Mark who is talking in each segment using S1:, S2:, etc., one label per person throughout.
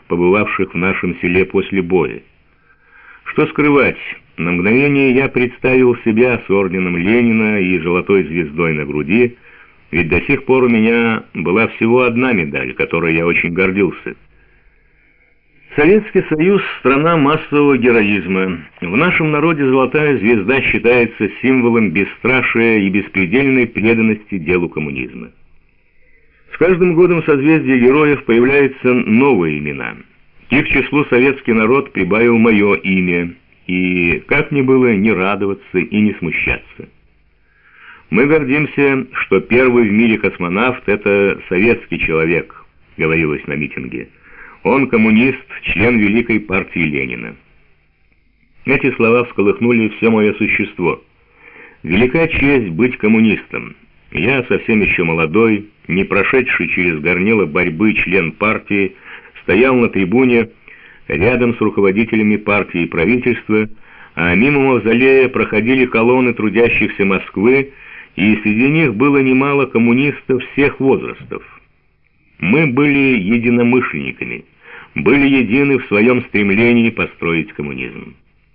S1: побывавших в нашем селе после боя. Что скрывать, на мгновение я представил себя с орденом Ленина и золотой звездой на груди, ведь до сих пор у меня была всего одна медаль, которой я очень гордился. Советский Союз – страна массового героизма. В нашем народе золотая звезда считается символом бесстрашия и беспредельной преданности делу коммунизма. С каждым годом в созвездии героев появляются новые имена. К их числу советский народ прибавил мое имя, и как мне было не радоваться и не смущаться. «Мы гордимся, что первый в мире космонавт – это советский человек», – говорилось на митинге. «Он коммунист, член Великой партии Ленина». Эти слова всколыхнули все мое существо. Велика честь быть коммунистом. Я совсем еще молодой, не прошедший через горнило борьбы член партии, стоял на трибуне рядом с руководителями партии и правительства, а мимо мавзолея проходили колонны трудящихся Москвы, и среди них было немало коммунистов всех возрастов. Мы были единомышленниками, были едины в своем стремлении построить коммунизм.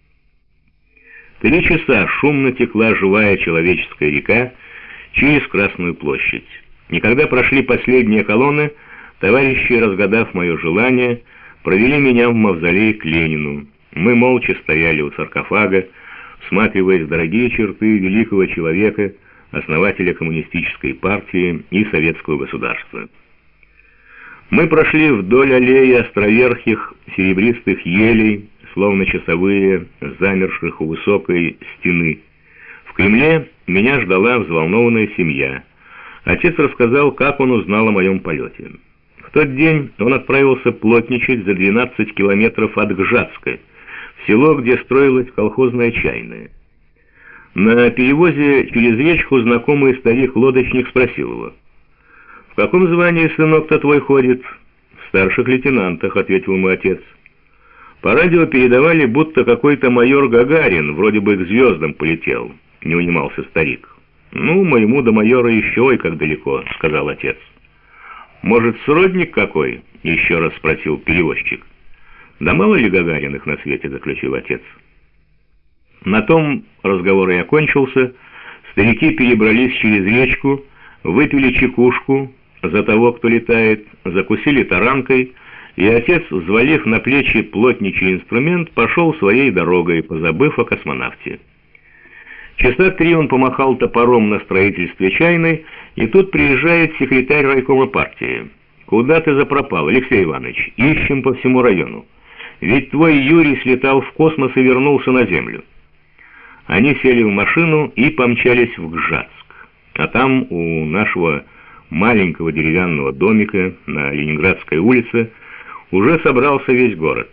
S1: 3 часа шумно текла живая человеческая река через Красную площадь. И когда прошли последние колонны, товарищи, разгадав мое желание, провели меня в мавзолей к Ленину. Мы молча стояли у саркофага, всматриваясь в дорогие черты великого человека, основателя коммунистической партии и советского государства. Мы прошли вдоль аллеи островерхих серебристых елей, словно часовые, замерших у высокой стены. В Кремле меня ждала взволнованная семья. Отец рассказал, как он узнал о моем полете. В тот день он отправился плотничать за 12 километров от Гжатска, в село, где строилась колхозная чайная. На перевозе через речку знакомый старик-лодочник спросил его: «В каком звании, сынок-то твой ходит?» «В старших лейтенантах», — ответил мой отец. «По радио передавали, будто какой-то майор Гагарин вроде бы к звездам полетел», — не унимался старик. «Ну, моему до майора еще ой как далеко», — сказал отец. «Может, сродник какой?» — еще раз спросил перевозчик. «Да мало ли Гагариных на свете», — заключил отец. На том разговор и окончился. Старики перебрались через речку, выпили чекушку за того, кто летает, закусили таранкой, и отец, взвалив на плечи плотничий инструмент, пошел своей дорогой, позабыв о космонавте. Часа 3 он помахал топором на строительстве чайной, и тут приезжает секретарь райкома партии. «Куда ты запропал, Алексей Иванович? Ищем по всему району. Ведь твой Юрий слетал в космос и вернулся на Землю». Они сели в машину и помчались в Гжатск. А там у нашего маленького деревянного домика на Ленинградской улице уже собрался весь город.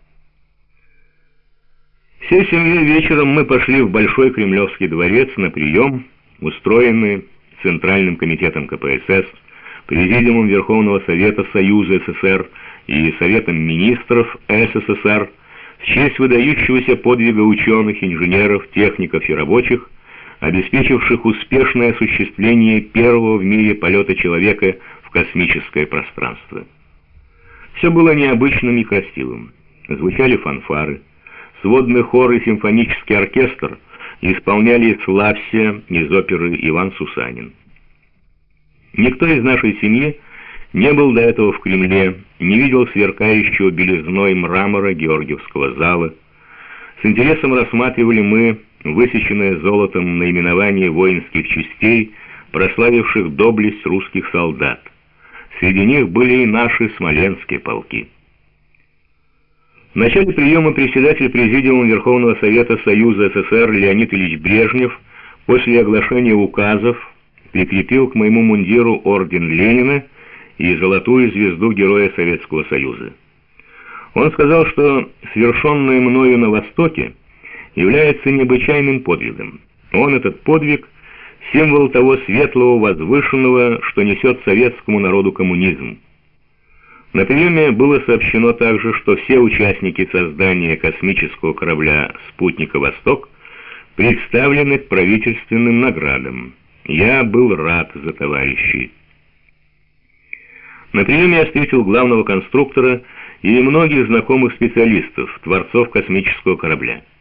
S1: Всей семьей вечером мы пошли в Большой Кремлевский дворец на прием, устроенный Центральным комитетом КПСС, Президиумом Верховного Совета Союза СССР и Советом Министров СССР в честь выдающегося подвига ученых, инженеров, техников и рабочих, обеспечивших успешное осуществление первого в мире полета человека в космическое пространство. Все было необычным и красивым. Звучали фанфары. Сводный хор и симфонический оркестр исполняли «Славься» из оперы «Иван Сусанин». Никто из нашей семьи не был до этого в Кремле, не видел сверкающего белизной мрамора Георгиевского зала. С интересом рассматривали мы высеченное золотом наименование воинских частей, прославивших доблесть русских солдат. Среди них были и наши смоленские полки. В начале приема председатель Президиума Верховного Совета Союза СССР Леонид Ильич Брежнев после оглашения указов прикрепил к моему мундиру орден Ленина и золотую звезду Героя Советского Союза. Он сказал, что совершенное мною на Востоке является необычайным подвигом. Он, этот подвиг, символ того светлого, возвышенного, что несет советскому народу коммунизм. На приеме было сообщено также, что все участники создания космического корабля «Спутника Восток» представлены к правительственным наградам. Я был рад за товарищей. На приеме я встретил главного конструктора и многих знакомых специалистов, творцов космического корабля.